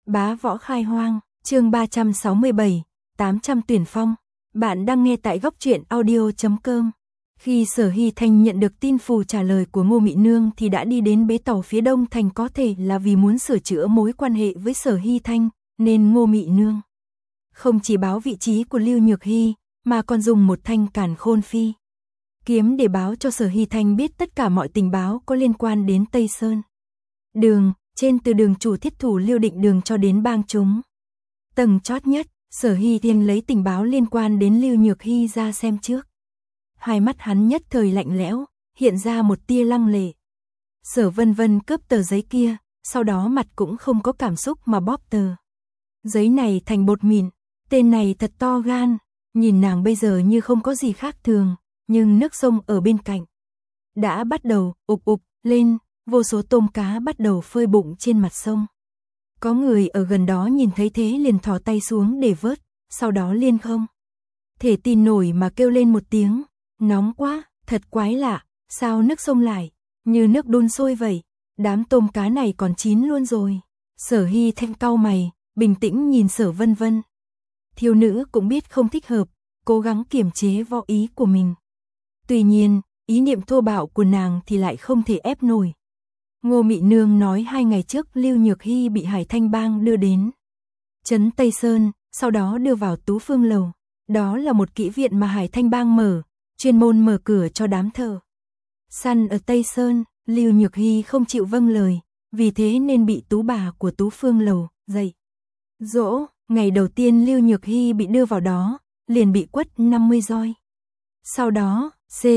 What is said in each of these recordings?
Bá võ khai hoang, chương 367, 800 tuyển phong. Bạn đang nghe tại góc truyện audio.com. Khi Sở Hy Thanh nhận được tin phù trả lời của Ngô Mị Nương thì đã đi đến bến tàu phía Đông Thành, có thể là vì muốn sửa chữa mối quan hệ với Sở Hy Thanh, nên Ngô Mị Nương không chỉ báo vị trí của Lưu Nhược Hy, mà còn dùng một thanh Càn Khôn Phi kiếm để báo cho Sở Hy Thanh biết tất cả mọi tình báo có liên quan đến Tây Sơn Đường, trên từ đường chủ thiết thủ Liêu Định Đường cho đến bang chúng. Tầng chót nhất, Sở Hy Thanh lấy tình báo liên quan đến Lưu Nhược Hy ra xem trước. Hai mắt hắn nhất thời lạnh lẽo, hiện ra một tia lăng lệ. Sở Vân Vân cướp tờ giấy kia, sau đó mặt cũng không có cảm xúc mà bóp tờ giấy này thành bột mịn. Tên này thật to gan, nhìn nàng bây giờ như không có gì khác thường, nhưng nước sông ở bên cạnh đã bắt đầu ục ục lên, vô số tôm cá bắt đầu phơi bụng trên mặt sông. Có người ở gần đó nhìn thấy thế liền thò tay xuống để vớt, sau đó liền không thể tin nổi mà kêu lên một tiếng, nóng quá, thật quái lạ, sao nước sông lại như nước đun sôi vậy, đám tôm cá này còn chín luôn rồi. Sở Hy Thanh cau mày, bình tĩnh nhìn Sở Vân Vân. Thiếu nữ cũng biết không thích hợp, cố gắng kiềm chế võ ý của mình. Tuy nhiên, ý niệm thô bạo của nàng thì lại không thể ép nổi. Ngô Mị Nương nói 2 ngày trước Lưu Nhược Hy bị Hải Thanh Bang đưa đến trấn Tây Sơn, sau đó đưa vào Tú Phương Lầu. Đó là một kỹ viện mà Hải Thanh Bang mở, chuyên môn mở cửa cho đám thợ săn ở Tây Sơn. Lưu Nhược Hy không chịu vâng lời, vì thế nên bị tú bà của Tú Phương Lầu dạy dỗ. Ngày đầu tiên Lưu Nhược Hy bị đưa vào đó, liền bị quất 50 roi. Sau đó,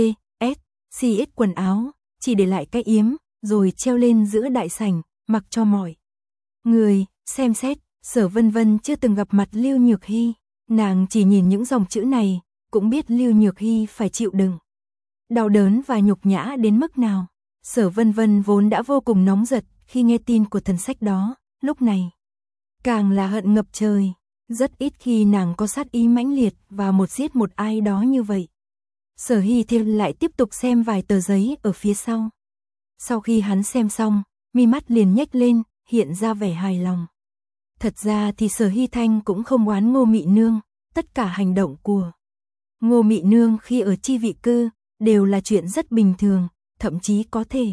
CX quần áo, chỉ để lại cái yếm, rồi treo lên giữa đại sảnh, mặc cho mọi người xem xét. Sở Vân Vân chưa từng gặp mặt Lưu Nhược Hy, nàng chỉ nhìn những dòng chữ này, cũng biết Lưu Nhược Hy phải chịu đựng đau đớn và nhục nhã đến mức nào. Sở Vân Vân vốn đã vô cùng nóng giật khi nghe tin của thần sách đó, lúc này càng là hận ngập trời. Rất ít khi nàng có sát ý mãnh liệt và giết một ai đó như vậy. Sở Hy Thanh lại tiếp tục xem vài tờ giấy ở phía sau. Sau khi hắn xem xong, mi mắt liền nhếch lên, hiện ra vẻ hài lòng. Thật ra thì Sở Hy Thanh cũng không oán Ngô Mị Nương, tất cả hành động của Ngô Mị Nương khi ở chi vị cư đều là chuyện rất bình thường, thậm chí có thể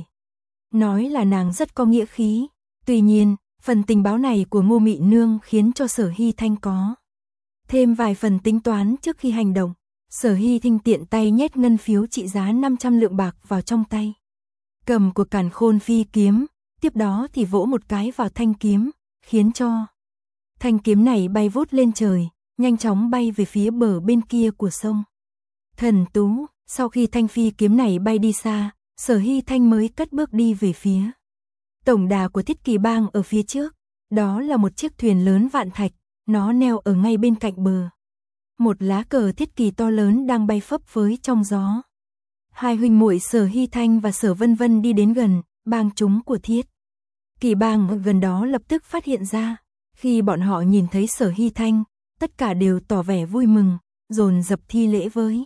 nói là nàng rất có nghĩa khí. Tuy nhiên, phần tình báo này của Ngô Mị Nương khiến cho Sở Hy Thanh có thêm vài phần tính toán trước khi hành động. Sở Hy Thanh tiện tay nhét ngân phiếu trị giá 500 lượng bạc vào trong tay cầm của Càn Khôn Phi kiếm, tiếp đó thì vỗ một cái vào thanh kiếm, khiến cho thanh kiếm này bay vút lên trời, nhanh chóng bay về phía bờ bên kia của sông Thần Tú. Sau khi thanh phi kiếm này bay đi xa, Sở Hy Thanh mới cất bước đi về phía tổng đà của Thiết Kỳ Bang ở phía trước. Đó là một chiếc thuyền lớn vạn thạch, nó neo ở ngay bên cạnh bờ. Một lá cờ Thiết Kỳ to lớn đang bay phấp phới trong gió. Hai huynh muội Sở Hy Thanh và Sở Vân Vân đi đến gần, bang chúng của Thiết Kỳ Bang ở gần đó lập tức phát hiện ra. Khi bọn họ nhìn thấy Sở Hy Thanh, tất cả đều tỏ vẻ vui mừng, dồn dập thi lễ với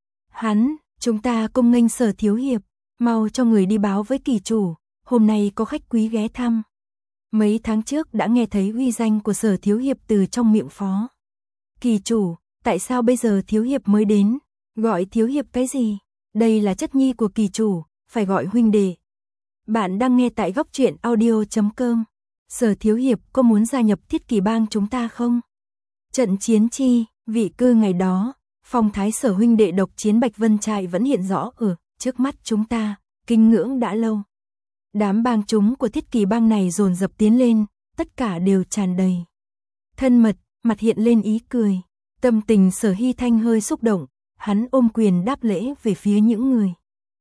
hắn. Chúng ta cung nghênh Sở thiếu hiệp, mau cho người đi báo với kỳ chủ, hôm nay có khách quý ghé thăm. Mấy tháng trước đã nghe thấy uy danh của Sở thiếu hiệp từ trong miệng phó kỳ chủ, tại sao bây giờ thiếu hiệp mới đến? Gọi thiếu hiệp cái gì? Đây là chất nhi của kỳ chủ, phải gọi huynh đệ. Bạn đang nghe tại góc truyện audio.com. Sở thiếu hiệp có muốn gia nhập Thiết Kỳ Bang chúng ta không? Trận chiến chi vị cư ngày đó, phong thái Sở huynh đệ độc chiến Bạch Vân Trại vẫn hiện rõ ở trước mắt chúng ta, kinh ngưỡng đã lâu. Đám bang chúng của Thiết Kỳ Bang này dồn dập tiến lên, tất cả đều tràn đầy thân mật, mặt hiện lên ý cười. Tâm tình Sở Hy Thanh hơi xúc động, hắn ôm quyền đáp lễ về phía những người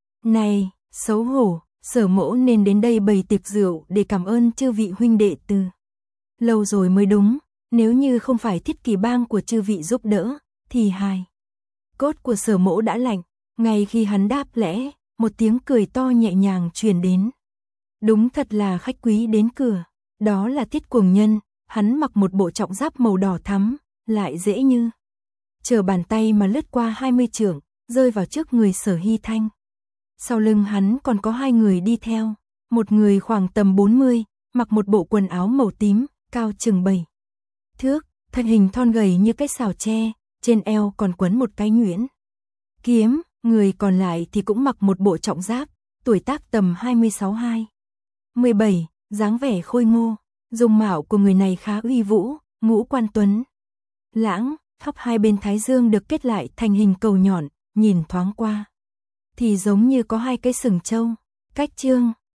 này. Xấu hổ, Sở mỗ nên đến đây bày tiệc rượu để cảm ơn chư vị huynh đệ từ lâu rồi mới đúng. Nếu như không phải Thiết Kỳ Bang của chư vị giúp đỡ, thì hài cốt của Sở mỗ đã lạnh. Ngay khi hắn đáp lễ, một tiếng cười to nhẹ nhàng truyền đến. Đúng thật là khách quý đến cửa. Đó là Thiết Cuồng Nhân, hắn mặc một bộ trọng giáp màu đỏ thắm, lại dễ như trở bàn tay mà lướt qua 20 trượng, rơi vào trước người Sở Hy Thanh. Sau lưng hắn còn có 2 người đi theo, một người khoảng tầm 40, mặc một bộ quần áo màu tím, cao chừng 7 thước, thân hình thon gầy như cái xào tre, trên eo còn quấn một cái nhuyễn kiếm, người còn lại thì cũng mặc một bộ trọng giáp, tuổi tác tầm 26-17, dáng vẻ khôi ngô, dung mạo của người này khá uy vũ, ngũ quan tuấn lãng, tóc hai bên thái dương được kết lại thành hình cầu nhọn, nhìn thoáng qua thì giống như có hai cái sừng trâu. Cách chương